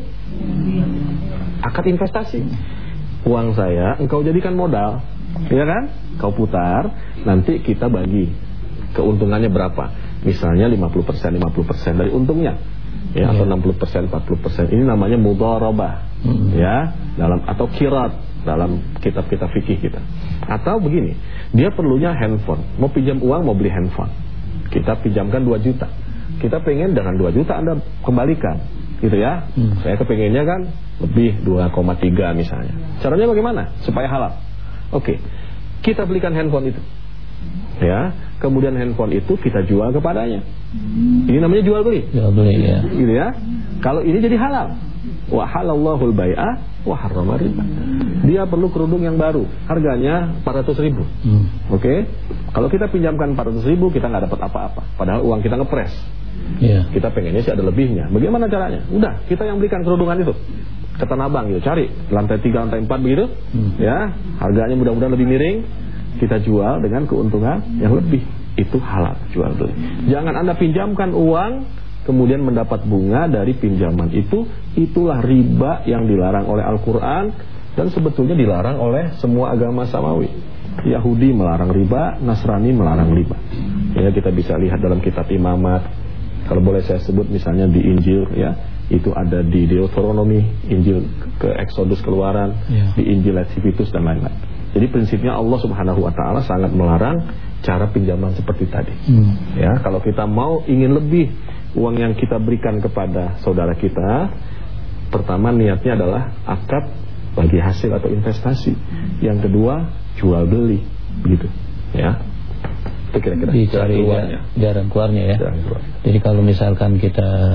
Akad investasi. Uang saya engkau jadikan modal, ya kan? Kau putar, nanti kita bagi. Keuntungannya berapa? Misalnya lima puluh persen, lima puluh persen dari untungnya. Ya, atau enam puluh persen, empat puluh persen. Ini namanya mudharabah. Hmm. Ya, dalam atau kirat dalam kitab-kitab fikih kita. Atau begini, dia perlunya handphone. Mau pinjam uang, mau beli handphone. Kita pinjamkan dua juta. Kita pengen dengan dua juta Anda kembalikan, gitu ya. Hmm. Saya kepengennya kan lebih dua koma tiga misalnya. Caranya bagaimana? Supaya halal. Oke. Kita belikan handphone itu. Ya, kemudian handphone itu kita jual kepadanya. Ini namanya jual beli. Jual beli ya. Gitu ya. Kalau ini jadi halal. Wa halallahu al-bai'a wa harrama riba. Dia perlu kerudung yang baru, harganya empat ratus ribu. Hmm. Oke. Okay? Kalau kita pinjamkan empat ratus ribu, kita nggak dapat apa-apa. Padahal uang kita ngepres. Yeah. Kita pengennya sih ada lebihnya. Bagaimana caranya? Udah, kita yang belikan kerudungan itu. Ke Tanah Abang, yuk cari lantai tiga, lantai empat begitu. Hmm. Ya, harganya mudah-mudahan lebih miring. Kita jual dengan keuntungan yang lebih. Itu halal jual beli. Jangan Anda pinjamkan uang kemudian mendapat bunga dari pinjaman itu. Itulah riba yang dilarang oleh Al-Quran dan sebetulnya dilarang oleh semua agama samawi. Yahudi melarang riba, Nasrani melarang riba. Ya, kita bisa lihat dalam kitab Imamat. Kalau boleh saya sebut misalnya di Injil, ya, itu ada di Deuteronomi, Injil ke Exodus Keluaran, ya. Di Injil Leviticus dan lain-lain. Jadi prinsipnya Allah Subhanahu Wa Taala sangat melarang cara pinjaman seperti tadi. Hmm. Ya, kalau kita mau ingin lebih uang yang kita berikan kepada saudara kita, pertama niatnya adalah akad bagi hasil atau investasi. Yang kedua jual beli, begitu. Ya, itu kira-kira dicari jalan keluarnya ya. Jalan keluarnya ya. Jalan keluar. Jadi kalau misalkan kita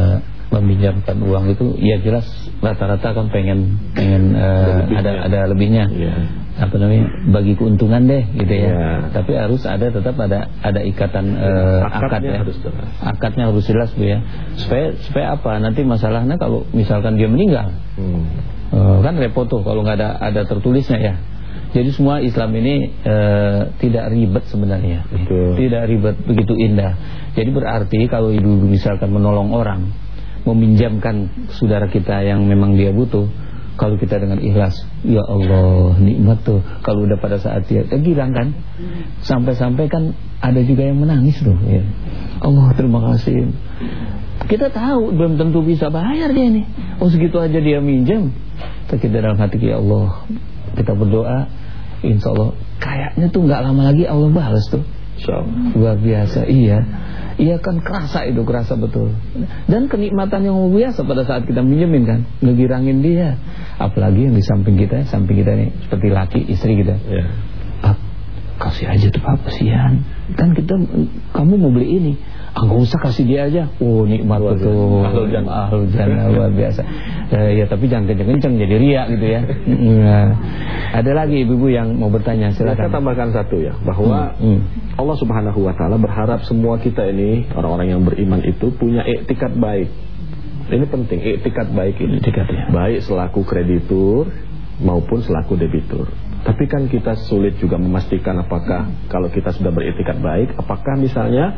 meminjamkan uang itu ya jelas rata-rata kan pengen pengen uh, ada ada lebihnya, yeah. apa namanya bagi keuntungan deh gitu ya. Yeah. Tapi harus ada tetap ada ada ikatan uh, akad ya, harus akadnya harus jelas Bu ya. Supaya supaya apa nanti masalahnya kalau misalkan dia meninggal, hmm. uh, kan repot tuh kalau nggak ada ada tertulisnya ya. Jadi semua Islam ini uh, tidak ribet sebenarnya, betul. Tidak ribet, begitu indah. Jadi berarti kalau ibu misalkan menolong orang, meminjamkan saudara kita yang memang dia butuh, kalau kita dengan ikhlas, ya Allah nikmat tuh. Kalau udah pada saat dia girang kan, sampai-sampai kan ada juga yang menangis tuh ya. Allah terima kasih. Kita tahu belum tentu bisa bayar dia nih. Oh segitu aja dia minjam. Kita dalam hati ya Allah, kita berdoa, insya Allah kayaknya tuh nggak lama lagi Allah balas tuh. So, luar biasa. Iya. Iya kan kerasa itu, kerasa betul. Dan kenikmatan yang luar biasa pada saat kita minjemin kan, ngegirangin dia. Apalagi yang di samping kita, samping kita nih seperti laki, istri kita. Yeah. Ah, kasih aja tuh Pak, kasihan. Kan kita, kamu mau beli ini, ah nggak usah kasih dia aja. Oh nikmat betul. Ahlul jannah, ahlul jannah luar biasa. Eh, ya tapi jangan kenceng-kenceng jadi riak gitu ya. Nah, ada lagi ibu-ibu yang mau bertanya, silakan. Saya tambahkan satu ya, bahwa hmm, hmm. Allah Subhanahu wa taala berharap semua kita ini orang-orang yang beriman itu punya iktikad baik. Ini penting, iktikad baik ini. Iktikad ya. Baik selaku kreditur maupun selaku debitur. Tapi kan kita sulit juga memastikan apakah kalau kita sudah beriktikad baik, apakah misalnya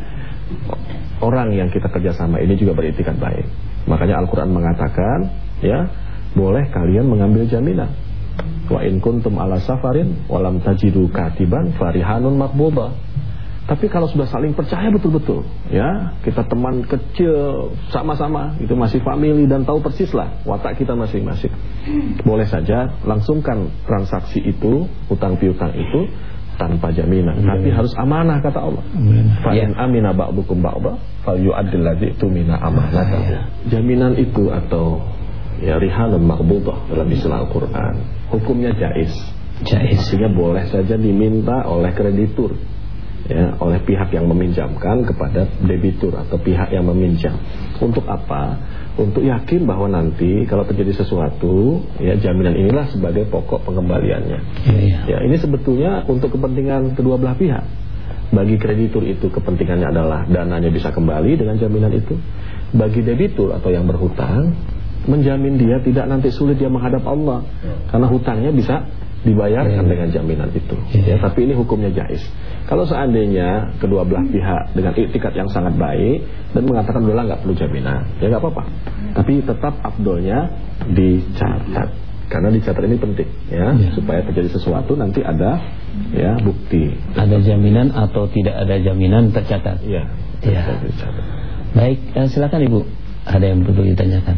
orang yang kita kerjasama ini juga beriktikad baik. Makanya Al-Quran mengatakan, ya, boleh kalian mengambil jaminan. Wa in kuntum ala safarin walam tajidu katiban farihanun maqbudah. Tapi kalau sudah saling percaya betul-betul, ya, kita teman kecil sama-sama, itu masih family dan tahu persis lah watak kita masing-masing, boleh saja langsungkan transaksi itu, hutang piutang itu tanpa jaminan, ya, tapi ya. Harus amanah kata Allah. Fa in amina ba'dukum ba'da falyu'addil ladzi tumina amanatahu. Ya. Jaminan itu atau ya rihanun maqbudah dalam istilah Al-Qur'an, hukumnya jaiz. Jaiz. Artinya boleh saja diminta oleh kreditur, ya, oleh pihak yang meminjamkan kepada debitur atau pihak yang meminjam. Untuk apa? Untuk yakin bahwa nanti kalau terjadi sesuatu, ya, jaminan inilah sebagai pokok pengembaliannya. Ya, ya. Ya, ini sebetulnya untuk kepentingan kedua belah pihak. Bagi kreditur itu kepentingannya adalah dananya bisa kembali dengan jaminan itu. Bagi debitur atau yang berhutang, menjamin dia tidak nanti sulit dia menghadap Allah, karena hutangnya bisa dibayarkan ya, dengan jaminan itu. Ya, tapi ini hukumnya jaiz. Kalau seandainya kedua belah pihak dengan iktikad yang sangat baik dan mengatakan udah nggak perlu jaminan, ya nggak apa-apa. Tapi tetap afdolnya dicatat, karena dicatat ini penting, ya, ya, supaya terjadi sesuatu nanti ada, ya, bukti. Ada jaminan atau tidak ada jaminan tercatat. Ya. Ya. Tercatat. Baik, eh, silakan Ibu. Ada yang perlu ditanyakan.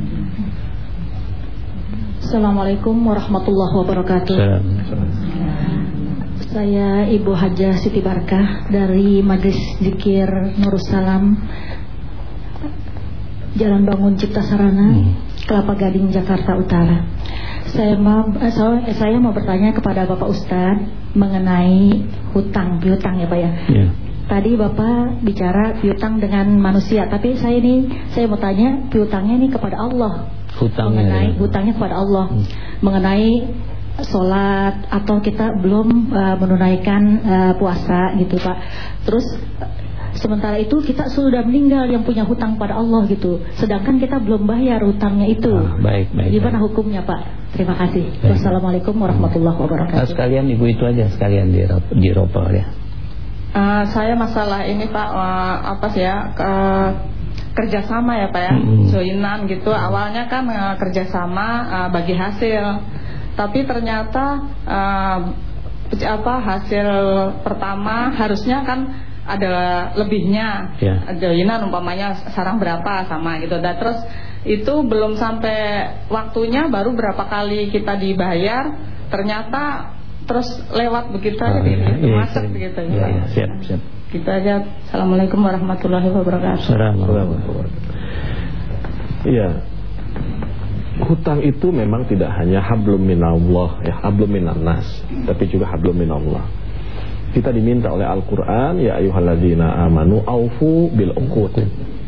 Assalamualaikum warahmatullahi wabarakatuh. Assalamualaikum. Saya Ibu Hajah Siti Barkah dari Majelis Zikir Nurussalam, Jalan Bangun Cipta Sarana, hmm. Kelapa Gading, Jakarta Utara. Saya mau eh, saya mau bertanya kepada Bapak Ustadz mengenai hutang piutang ya Pak ya. Yeah. Tadi Bapak bicara piutang dengan manusia, tapi saya ini saya mau tanya piutangnya ini kepada Allah. Hutangnya, mengenai ya. hutangnya kepada Allah, hmm. mengenai sholat atau kita belum uh, menunaikan uh, puasa gitu Pak. Terus sementara itu kita sudah meninggal yang punya hutang pada Allah gitu, sedangkan kita belum bayar hutangnya itu. Ah, baik, baik. Gimana baik. hukumnya Pak? Terima kasih. Baik. Wassalamualaikum warahmatullahi wabarakatuh. Nah, sekalian Ibu itu aja sekalian di di ropel ya. Uh, saya masalah ini Pak, uh, apa sih ya? Uh, kerjasama ya Pak ya, mm-hmm. joinan gitu. Awalnya kan uh, kerjasama uh, bagi hasil, tapi ternyata uh, apa hasil pertama harusnya kan ada lebihnya, yeah. joinan umpamanya sarang berapa sama gitu. Dan terus itu belum sampai waktunya baru berapa kali kita dibayar, ternyata terus lewat begitu aja, oh, gitu, iya, masuk iya, begitu ya. Iya, siap, siap. Kita aja. Assalamualaikum warahmatullahi wabarakatuh. Assalamualaikum. Iya. Hutang itu memang tidak hanya hablum minallah, ya, hablum minannas, tapi juga hablum minallah. Kita diminta oleh Al-Qur'an, ya ayyuhalladzina amanu aufu bil uqud.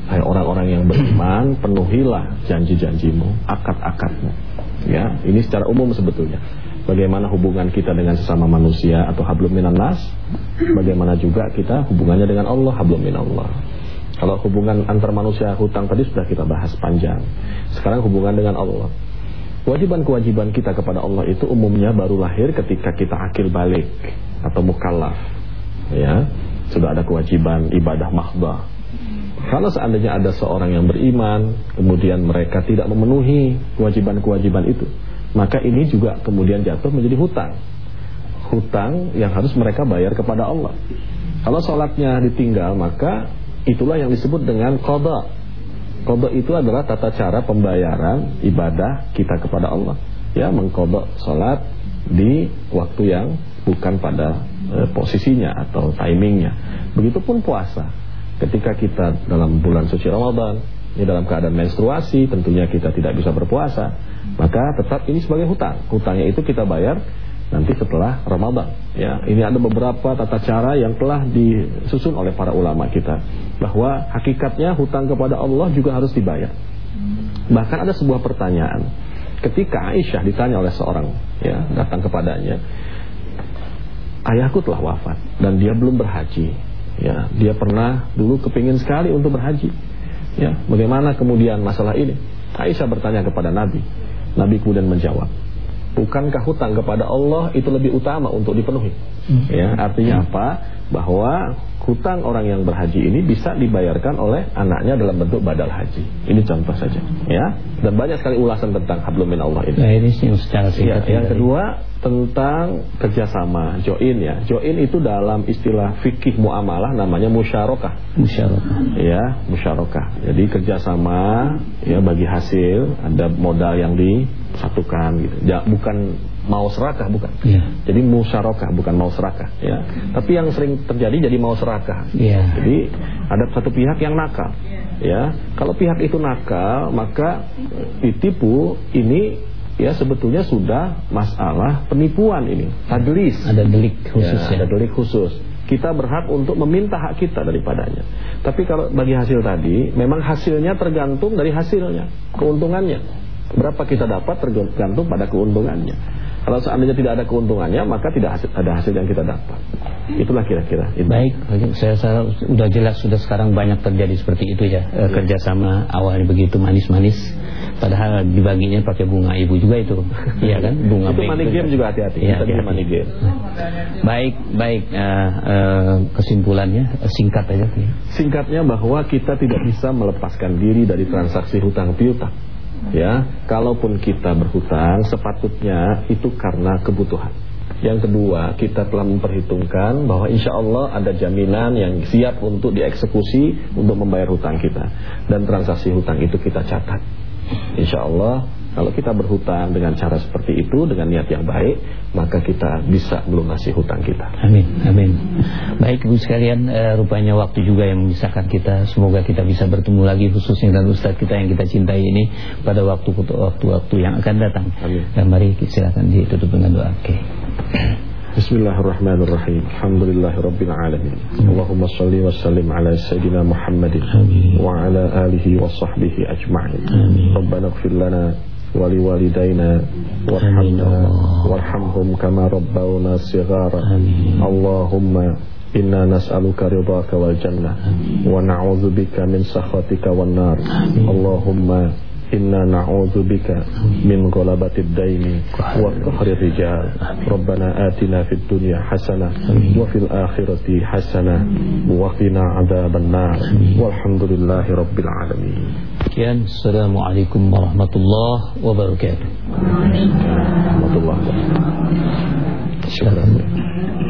hai orang-orang yang beriman, penuhilah janji-janjimu, akad-akadmu. Ya, ini secara umum sebetulnya. Bagaimana hubungan kita dengan sesama manusia atau hablum minan nas, bagaimana juga kita hubungannya dengan Allah, hablum minallah. Kalau hubungan antar manusia hutang tadi sudah kita bahas panjang. Sekarang hubungan dengan Allah. Kewajiban-kewajiban kita kepada Allah itu umumnya baru lahir ketika kita akil balik atau mukallaf. Ya, sudah ada kewajiban ibadah mahdhah. Kalau seandainya ada seorang yang beriman, kemudian mereka tidak memenuhi kewajiban-kewajiban itu, maka ini juga kemudian jatuh menjadi hutang. Hutang yang harus mereka bayar kepada Allah. Kalau sholatnya ditinggal, maka itulah yang disebut dengan qada. Qada itu adalah tata cara pembayaran ibadah kita kepada Allah. Ya, mengqada sholat di waktu yang bukan pada e, posisinya atau timingnya. Begitupun puasa. Ketika kita dalam bulan suci Ramadan, ini dalam keadaan menstruasi, tentunya kita tidak bisa berpuasa, maka tetap ini sebagai hutang. Hutangnya itu kita bayar nanti setelah Ramadan. Ya, ini ada beberapa tata cara yang telah disusun oleh para ulama kita, bahwa hakikatnya hutang kepada Allah juga harus dibayar. Bahkan ada sebuah pertanyaan ketika Aisyah ditanya oleh seorang, ya, datang kepadanya, ayahku telah wafat dan dia belum berhaji. Ya, dia pernah dulu kepingin sekali untuk berhaji. Ya, bagaimana kemudian masalah ini? Aisyah bertanya kepada Nabi. Nabi kemudian menjawab, bukankah hutang kepada Allah itu lebih utama untuk dipenuhi? Ya, artinya apa? Bahwa hutang orang yang berhaji ini bisa dibayarkan oleh anaknya dalam bentuk badal haji. Ini contoh saja, ya. Dan banyak sekali ulasan tentang hablum minallah ini. Nah, ini secara singkat. Ya, yang kedua tentang kerjasama, join ya. Join itu dalam istilah fikih muamalah namanya musyarakah. Musyarakah. Ya, musyarakah. Jadi kerjasama ya bagi hasil, ada modal yang disatukan gitu. Ya, bukan mau serakah, bukan. Ya. Jadi musyarakah, bukan mau serakah ya. Tapi yang sering terjadi jadi mau serakah. Ya. Jadi ada satu pihak yang nakal. Ya, kalau pihak itu nakal, maka ditipu ini ya sebetulnya sudah masalah penipuan ini, tadlis. Ada delik khusus ya, ya. Ada delik khusus. Kita berhak untuk meminta hak kita daripadanya. Tapi kalau bagi hasil tadi, memang hasilnya tergantung dari hasilnya, keuntungannya. Berapa kita dapat tergantung pada keuntungannya. Kalau seandainya tidak ada keuntungannya, maka tidak hasil, ada hasil yang kita dapat. Itulah kira-kira. Baik, saya rasa sudah jelas, sudah sekarang banyak terjadi seperti itu ya, ya. Kerjasama awalnya begitu manis-manis, padahal dibaginya pakai bunga ibu juga itu, iya kan? Bunga itu money game juga hati-hati. Ya, hati-hati. Money game. Baik, baik. Uh, uh, kesimpulannya singkat aja. Singkatnya bahwa kita tidak bisa melepaskan diri dari transaksi hutang piutang. Ya, kalaupun kita berhutang sepatutnya itu karena kebutuhan. Yang kedua, kita telah memperhitungkan bahwa insya Allah ada jaminan yang siap untuk dieksekusi untuk membayar hutang kita. Dan transaksi hutang itu kita catat. Insya Allah kalau kita berhutang dengan cara seperti itu, dengan niat yang baik, maka kita bisa melunasi hutang kita. Amin, amin. Baik Ibu sekalian, uh, rupanya waktu juga yang memisahkan kita. Semoga kita bisa bertemu lagi, khususnya dengan Ustaz kita yang kita cintai ini pada waktu-waktu yang akan datang. Amin. Dan mari silakan ditutup dengan doa. Oke. Okay. Bismillahirrahmanirrahim. Alhamdulillahirabbil alamin. Allahumma shalli wa sallim ala sayyidina Muhammadin wa ala alihi wa sahbihi ajma'in. Rabbana ighfir lana wa liwalidayna warhamna warhamhum kama rabbawna shighara. Allahumma inna nas'aluka ridhaka wal jannah wa na'udzubika min sakhatika wan nar. Allahumma inna na'udzubika min ghalabatid daini wa qahrir rijal. Rabbana atina fid dunya hasanah wa fil akhirati hasanah wa qina adzaban nar. Walhamdulillahi rabbil alamin. Sekian, assalamualaikum warahmatullahi wabarakatuh. Warahmatullahi wabarakatuh.